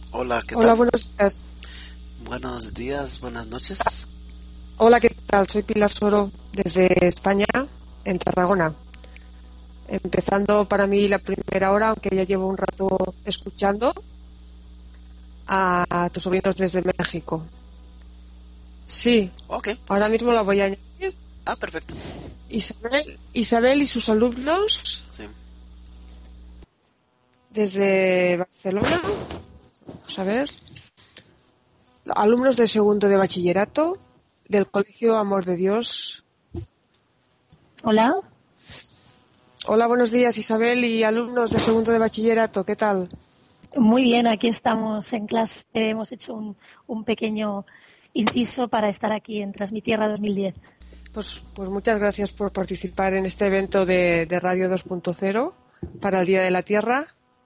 Hola, ¿qué Hola, tal? buenos días. Buenos días, buenas noches. Hola, ¿qué tal? Soy Pilar Soro desde España, en Tarragona. Empezando para mí la primera hora, aunque ya llevo un rato escuchando a tus sobrinos desde México. Sí, Ok, ahora mismo la voy a añadir. perfecto. Isabel y sus alumnos Sí, desde Barcelona. Vamos a ver. Alumnos de segundo de bachillerato del Colegio Amor de Dios. Hola, Hola, buenos días, Isabel y alumnos de segundo de bachillerato. ¿Qué tal? muy bien, aquí estamos en clase. Hemos hecho un pequeño inciso para estar aquí en Transmitierra 2010. Pues muchas gracias por participar en este evento de Radio 2.0 para el Día de la Tierra.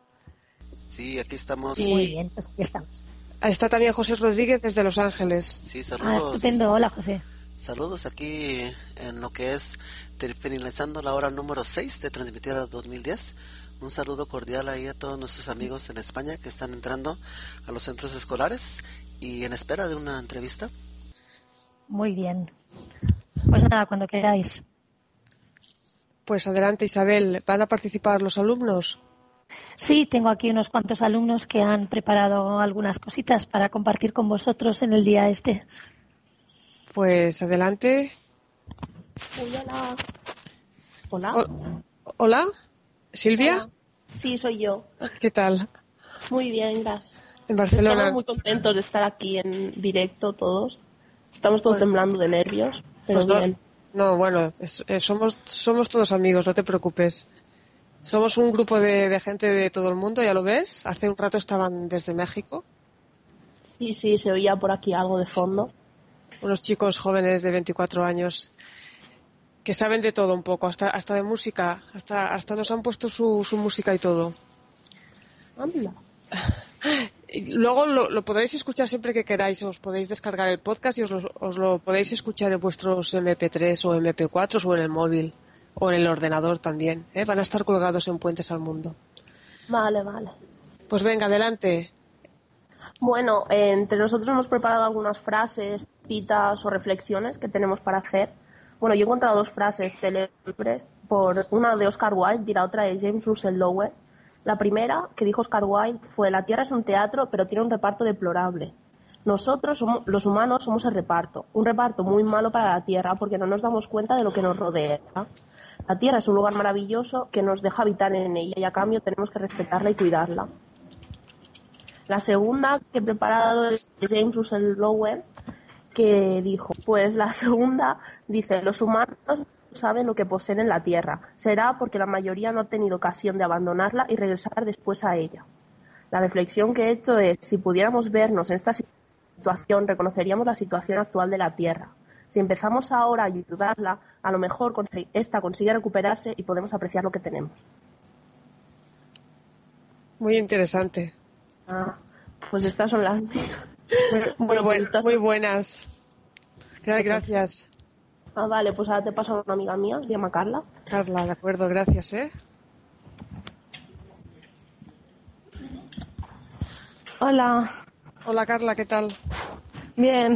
sí, aquí estamos. Muy Y bien, pues aquí estamos. está también José Rodríguez desde Los Ángeles. Sí, Estupendo. saludos. Hola, José. Saludos aquí en lo que es finalizando la hora número 6 de Transmitir a 2010. Un saludo cordial ahí a todos nuestros amigos en España que están entrando a los centros escolares y en espera de una entrevista. Muy bien. Pues nada, cuando queráis. Pues adelante, Isabel. ¿Van a participar los alumnos? Sí, tengo aquí unos cuantos alumnos que han preparado algunas cositas para compartir con vosotros en el día este. Pues adelante. Uy, hola. Hola. Hola, Silvia. Hola. Sí, soy yo. ¿Qué tal? Muy bien, gracias. En Estamos Barcelona. muy contentos de estar aquí en directo todos. Estamos todos Pues, temblando de nervios, pero pues no, bien. no, bueno, somos todos amigos, no te preocupes. Somos un grupo de gente de todo el mundo, ya lo ves. Hace un rato estaban desde México, Sí, sí, se oía por aquí algo de fondo. unos chicos jóvenes de 24 años que saben de todo un poco, hasta de música, hasta nos han puesto su música y todo. Anda. Y luego lo podréis escuchar siempre que queráis, os podéis descargar el podcast y os lo podéis escuchar en vuestros MP3 o MP4 o en el móvil o en el ordenador también. Van a estar colgados en Puentes al Mundo. Vale, vale. Pues venga, adelante. Bueno, entre nosotros hemos preparado algunas frases, citas o reflexiones que tenemos para hacer. Bueno, yo he encontrado dos frases célebres, por una de Oscar Wilde y la otra de James Russell Lowell. La primera, que dijo Oscar Wilde, fue: la Tierra es un teatro, pero tiene un reparto deplorable. Nosotros, los humanos, somos el reparto. Un reparto muy malo para la Tierra porque no nos damos cuenta de lo que nos rodea. La Tierra es un lugar maravilloso que nos deja habitar en ella y a cambio tenemos que respetarla y cuidarla. La segunda que he preparado es de James Russell Lowell, que dijo, pues la segunda dice: los humanos no saben lo que poseen en la Tierra. Será porque la mayoría no ha tenido ocasión de abandonarla y regresar después a ella. La reflexión que he hecho es: si pudiéramos vernos en esta situación, reconoceríamos la situación actual de la Tierra. Si empezamos ahora a ayudarla, a lo mejor esta consigue recuperarse y podemos apreciar lo que tenemos. Muy interesante. Ah, pues estas son las mías. Muy, Bueno, pues estas muy son... buenas. Gracias, Ah, vale, pues ahora te paso a una amiga mía, se llama Carla. Carla. De acuerdo, gracias, Hola, Hola, Carla, ¿qué tal? bien,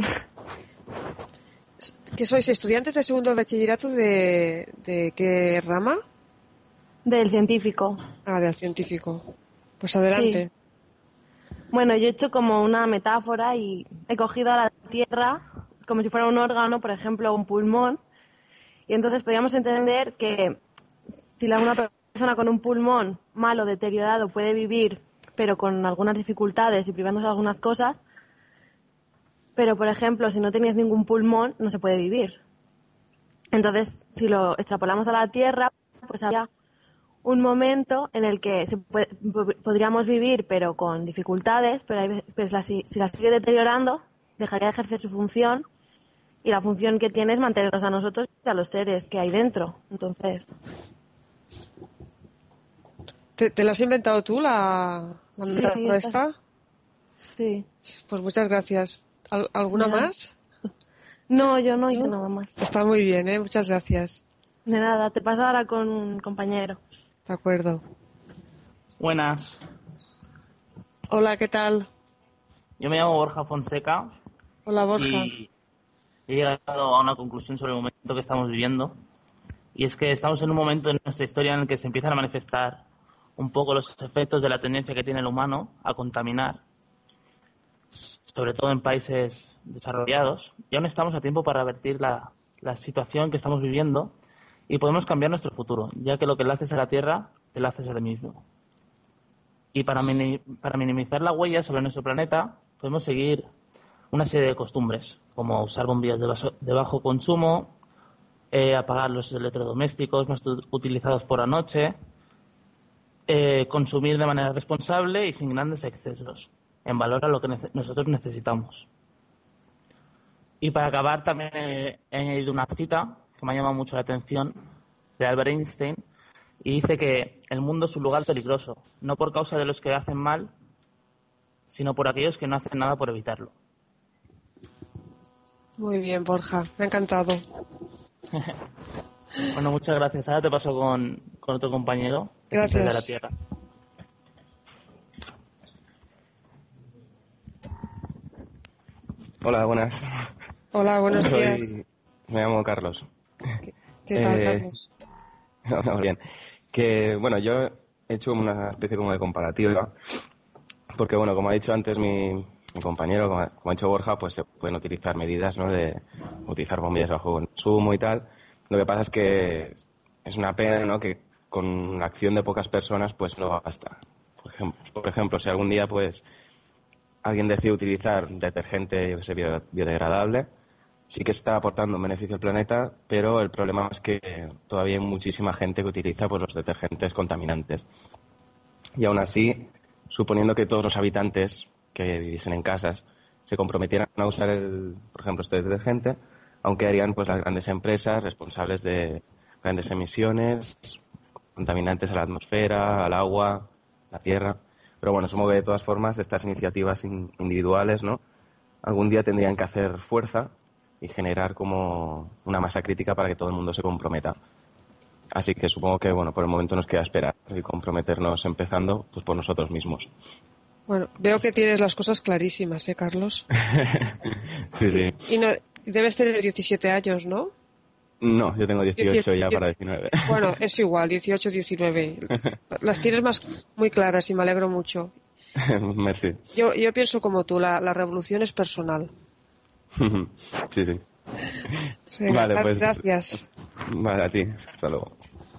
¿Qué sois estudiantes de segundo de bachillerato de qué rama? del científico. Del científico. Pues Sí. adelante. Bueno, yo he hecho como una metáfora y he cogido a la Tierra como si fuera un órgano, por ejemplo, un pulmón, y entonces podríamos entender que si una persona con un pulmón malo, deteriorado, puede vivir, pero con algunas dificultades y privándose de algunas cosas, pero, por ejemplo, si no tenías ningún pulmón, no se puede vivir. Entonces, si lo extrapolamos a la Tierra, pues habría un momento en el que podríamos vivir pero con dificultades, pero si la sigue deteriorando, dejaría de ejercer su función y la función que tiene es mantenernos a nosotros y a los seres que hay dentro. Entonces, ¿Te la has inventado tú, la sí, metáfora esta? sí. Pues muchas gracias. ¿Alguna De nada. más? No, yo no hice nada más. Está muy bien, muchas gracias. De nada, te paso ahora con un compañero. De acuerdo. Buenas. Hola, ¿qué tal? Yo me llamo Borja Fonseca. Hola, Borja. Y he llegado a una conclusión sobre el momento que estamos viviendo. Y es que estamos en un momento en nuestra historia en el que se empiezan a manifestar un poco los efectos de la tendencia que tiene el humano a contaminar, sobre todo en países desarrollados. Y aún estamos a tiempo para revertir la situación que estamos viviendo y podemos cambiar nuestro futuro, ya que lo que le haces a la Tierra, te lo haces a ti mismo. Y para minimizar la huella sobre nuestro planeta, podemos seguir una serie de costumbres, como usar bombillas de bajo consumo, apagar los electrodomésticos más utilizados por la noche, consumir de manera responsable y sin grandes excesos, en valor a lo que nosotros necesitamos. Y para acabar, también he añadido una cita que me ha llamado mucho la atención, de Albert Einstein, y dice que el mundo es un lugar peligroso, no por causa de los que hacen mal, sino por aquellos que no hacen nada por evitarlo. Muy bien, Borja, me ha encantado. Bueno, muchas gracias. Ahora te paso con otro compañero. Gracias. De la Tierra. Hola, buenas. Hola, buenos días. Me llamo Carlos. ¿Qué tal, Carlos? Muy bien. Que, bueno, yo he hecho una especie como de comparativa, porque, bueno, como ha dicho antes mi compañero, como ha dicho Borja, pues se pueden utilizar medidas, ¿no?, de utilizar bombillas bajo consumo y tal. Lo que pasa es que es una pena, ¿no?, que con la acción de pocas personas, pues no basta. Por ejemplo, si algún día, pues, alguien decide utilizar detergente, yo que sé, biodegradable, sí que está aportando un beneficio al planeta, pero el problema es que todavía hay muchísima gente que utiliza, pues, los detergentes contaminantes. Y aún así, suponiendo que todos los habitantes que viviesen en casas se comprometieran a usar por ejemplo, este detergente, aunque harían, pues, las grandes empresas responsables de grandes emisiones, contaminantes a la atmósfera, al agua, la tierra. Pero bueno, supongo que de todas formas estas iniciativas individuales, ¿no?, algún día tendrían que hacer fuerza y generar como una masa crítica para que todo el mundo se comprometa. Así que supongo que, bueno, por el momento nos queda esperar y comprometernos empezando, pues, por nosotros mismos. Bueno, veo que tienes las cosas clarísimas, Carlos? Sí, sí. Y debes tener 17 años, ¿no? No, yo tengo 18 ya para 19. Bueno, es igual, 18, 19. Las tienes muy claras y me alegro mucho. Merci. Yo pienso como tú, la revolución es personal. Sí, sí. Venga, vale, pues. Gracias. Vale, a ti. Hasta luego.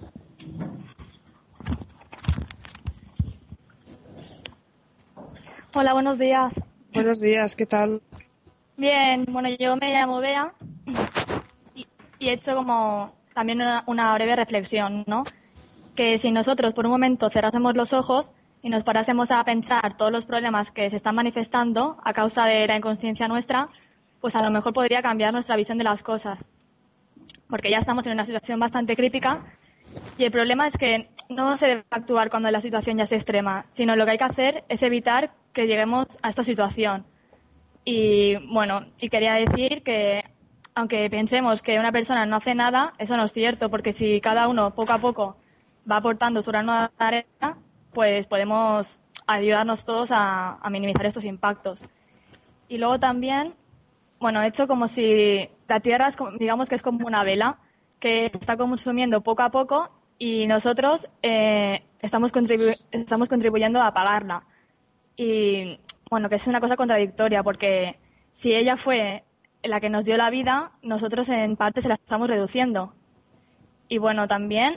Hola, buenos días. Buenos días, ¿qué tal? Bien, bueno, yo me llamo Bea y he hecho como también una breve reflexión, ¿no? Que si nosotros por un momento cerrásemos los ojos y nos parásemos a pensar todos los problemas que se están manifestando a causa de la inconsciencia nuestra, pues a lo mejor podría cambiar nuestra visión de las cosas. Porque ya estamos en una situación bastante crítica y el problema es que no se debe actuar cuando la situación ya es extrema, sino lo que hay que hacer es evitar que lleguemos a esta situación. Y bueno, y quería decir que aunque pensemos que una persona no hace nada, eso no es cierto, porque si cada uno poco a poco va aportando su grano de arena, pues podemos ayudarnos todos a minimizar estos impactos. Y luego también, bueno, he hecho como si la Tierra es, digamos que es como una vela que se está consumiendo poco a poco y nosotros estamos contribuyendo a apagarla. Y bueno, que es una cosa contradictoria, porque si ella fue la que nos dio la vida, nosotros en parte se la estamos reduciendo. Y bueno, también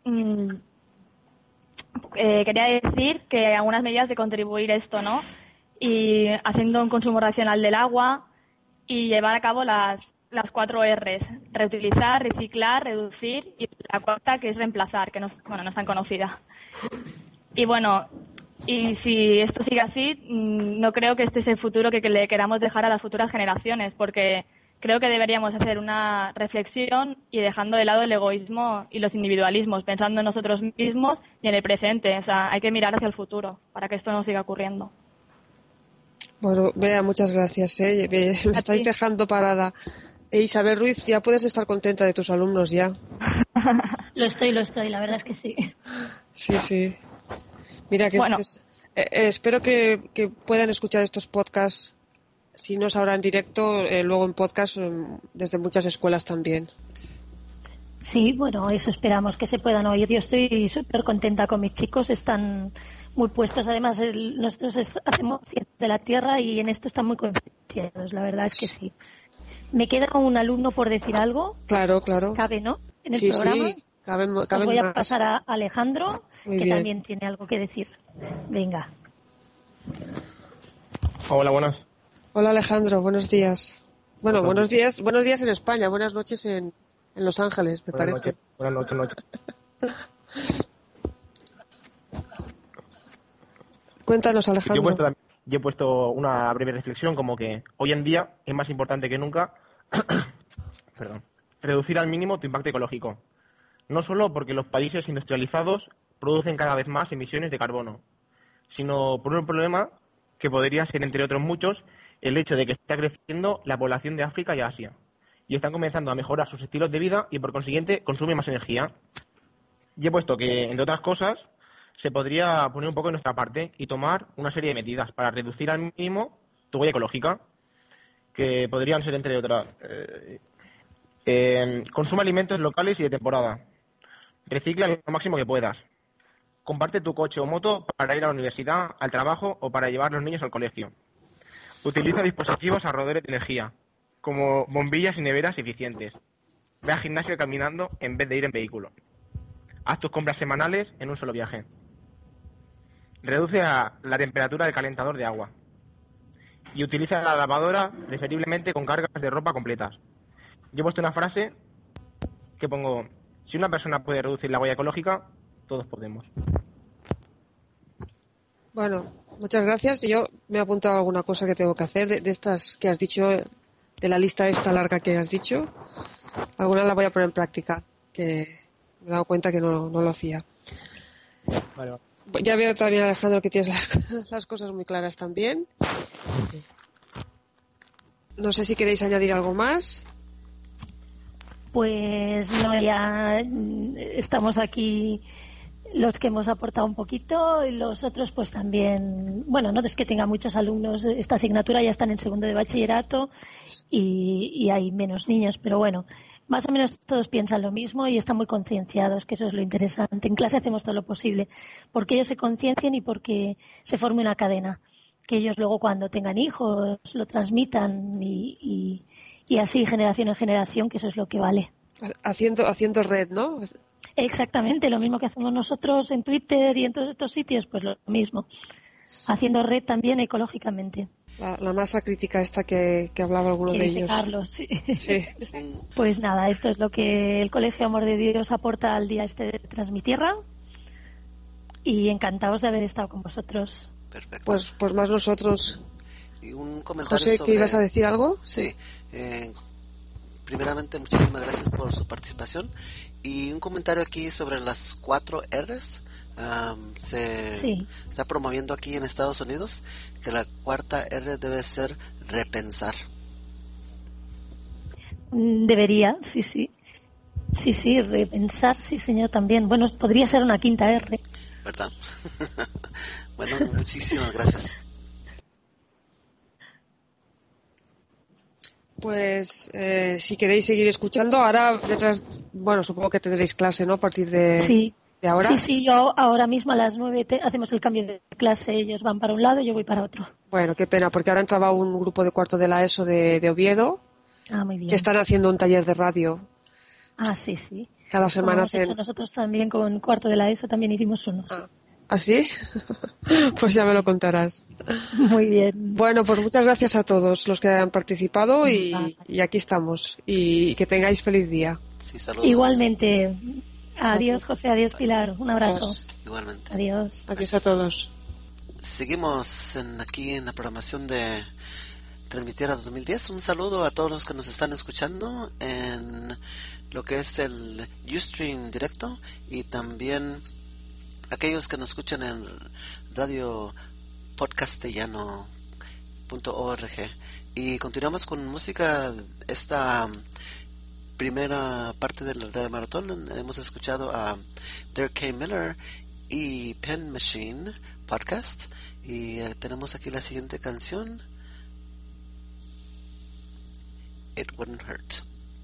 quería decir que algunas medidas de contribuir esto, ¿no? Y haciendo un consumo racional del agua y llevar a cabo las 4 R's: reutilizar, reciclar, reducir y la cuarta, que es reemplazar, que no es tan conocida. Y bueno, y si esto sigue así, no creo que este es el futuro que le queramos dejar a las futuras generaciones, porque creo que deberíamos hacer una reflexión y dejando de lado el egoísmo y los individualismos, pensando en nosotros mismos y en el presente. O sea, hay que mirar hacia el futuro para que esto no siga ocurriendo. Bueno, Bea, muchas gracias. Me estáis dejando parada. Isabel Ruiz, ya puedes estar contenta de tus alumnos ya. Lo estoy, la verdad es que sí. Sí, sí. Mira, que bueno. espero que puedan escuchar estos podcasts si no es ahora en directo, luego en podcast, desde muchas escuelas también. Sí, bueno, eso esperamos que se puedan oír. Yo estoy súper contenta con mis chicos, están muy puestos. Además, nosotros hacemos ciencias de la Tierra y en esto están muy concienciados, la verdad es que sí. Me queda un alumno por decir algo. Claro. Cabe, ¿no? En el Sí, programa. sí, caben Os voy a más. pasar a Alejandro, Muy que bien. también tiene algo que decir. Venga. Hola, buenas. Hola Alejandro, buenos días. Bueno, buenos días en España, buenas noches en Los Ángeles, me parece. Buenas noches. Cuéntanos, Alejandro. Yo he puesto una breve reflexión como que hoy en día es más importante que nunca perdón, reducir al mínimo tu impacto ecológico. No solo porque los países industrializados producen cada vez más emisiones de carbono, sino por un problema que podría ser, entre otros muchos, el hecho de que está creciendo la población de África y Asia, y están comenzando a mejorar sus estilos de vida y, por consiguiente, consumen más energía. Y he puesto que, entre otras cosas, se podría poner un poco de nuestra parte y tomar una serie de medidas para reducir al mínimo tu huella ecológica, que podrían ser, entre otras, consume alimentos locales y de temporada, recicla lo máximo que puedas, comparte tu coche o moto para ir a la universidad, al trabajo o para llevar a los niños al colegio. Utiliza dispositivos ahorradores de energía, como bombillas y neveras eficientes. Ve al gimnasio caminando en vez de ir en vehículo. Haz tus compras semanales en un solo viaje. Reduce la temperatura del calentador de agua. Y utiliza la lavadora preferiblemente con cargas de ropa completas. Yo he puesto una frase que pongo: si una persona puede reducir la huella ecológica, todos podemos. Bueno, muchas gracias. Yo me he apuntado alguna cosa que tengo que hacer de estas que has dicho, de la lista esta larga que has dicho. Alguna la voy a poner en práctica, que me he dado cuenta que no lo hacía. Vale. Ya veo también, Alejandro, que tienes las cosas muy claras también. No sé si queréis añadir algo más. Pues no, ya estamos aquí los que hemos aportado un poquito y los otros pues también. Bueno, no es que tenga muchos alumnos, esta asignatura ya están en segundo de bachillerato y hay menos niños, pero bueno, más o menos todos piensan lo mismo y están muy concienciados, que eso es lo interesante. En clase hacemos todo lo posible porque ellos se conciencien y porque se forme una cadena, que ellos luego cuando tengan hijos lo transmitan y así generación en generación, que eso es lo que vale. Haciendo red, ¿no? Exactamente, lo mismo que hacemos nosotros en Twitter y en todos estos sitios, pues lo mismo. Haciendo red también ecológicamente. La masa crítica esta que hablaba alguno de ellos. Carlos, sí. Sí. Pues nada, esto es lo que el Colegio Amor de Dios aporta al día este de Transmitierra y encantados de haber estado con vosotros. Perfecto. Pues más nosotros. Y un comentario José, sobre... ¿que ibas a decir algo? Sí. Primeramente, muchísimas gracias por su participación. Y un comentario aquí sobre las 4 R's. Se está promoviendo aquí en Estados Unidos que la cuarta R debe ser repensar. Debería, sí. Sí, repensar, sí, señor, también. Bueno, podría ser una quinta R. ¿Verdad? Bueno, muchísimas gracias. Pues si queréis seguir escuchando, ahora detrás, bueno, supongo que tendréis clase, ¿no? A partir de ahora. Sí, yo ahora mismo a las 9 hacemos el cambio de clase, ellos van para un lado y yo voy para otro. Bueno, qué pena, porque ahora entraba un grupo de cuarto de la ESO de Oviedo, muy bien. que están haciendo un taller de radio. Sí. Cada semana nosotros también con cuarto de la ESO también hicimos unos. ¿Ah, sí? Pues ya me lo contarás. Muy bien. Bueno, pues muchas gracias a todos los que han participado y aquí estamos. Y que tengáis feliz día. Sí, saludos. Igualmente. Adiós, José. Adiós, Pilar. Un abrazo. Igualmente. Adiós. Adiós a todos. Seguimos aquí en la programación de Transmitierra 2010. Un saludo a todos los que nos están escuchando en lo que es el Ustream directo y también aquellos que nos escuchan en radio podcastellano.org. Y continuamos con música. Esta primera parte del Radio Maratón hemos escuchado a Derek K. Miller y Pen Machine Podcast y tenemos aquí la siguiente canción It Wouldn't Hurt.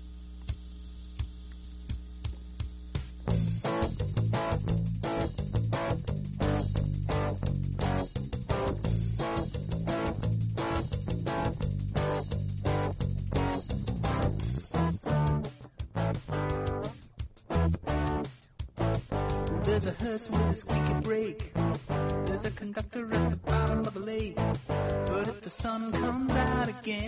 There's a hearse with a squeaky brake. There's a conductor at the bottom of the lake. But if the sun comes out again